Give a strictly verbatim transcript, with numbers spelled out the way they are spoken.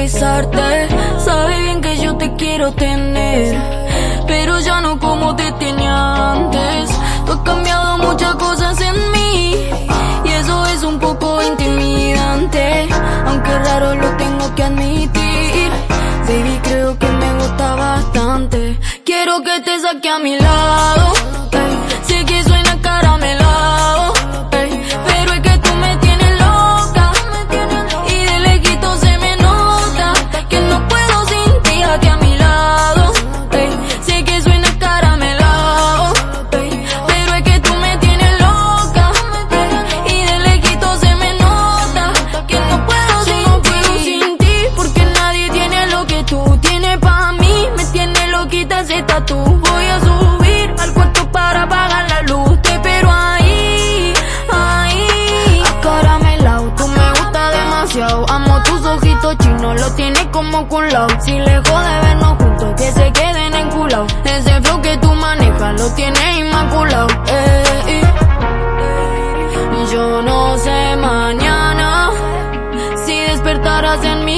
besarte. Sabe bien que yo te quiero tener, pero ya no como te tenía antes. Tú has cambiado muchas cosas en mí y eso es un poco intimidante, aunque raro lo tengo que admitir. Baby, creo que me gusta bastante. Quiero que te saque a mi lado, ey. Sé que suena caramelado, ey, pero es que tú me tienes loca y de lejito se me nota que no puedo sin ti aquí a mi lado, ey. Sé que suena caramelado, ey, pero es que tú me tienes loca, ey, y de lejito se me nota que no puedo sin, no puedo sin ti, porque nadie tiene lo que tú tienes pa' mí. Me tienes loquita ese tatu. Voy a subir al cuarto para apagar la luz, te espero ahí, ahí. Acaramelao, tú me gusta demasiado. Amo tus ojitos chinos, los tienes como culao. Si lejos de vernos juntos, que se queden enculados. Ese flow que tú manejas, lo tienes inmaculado. Ey, yo no sé mañana si despertarás en mi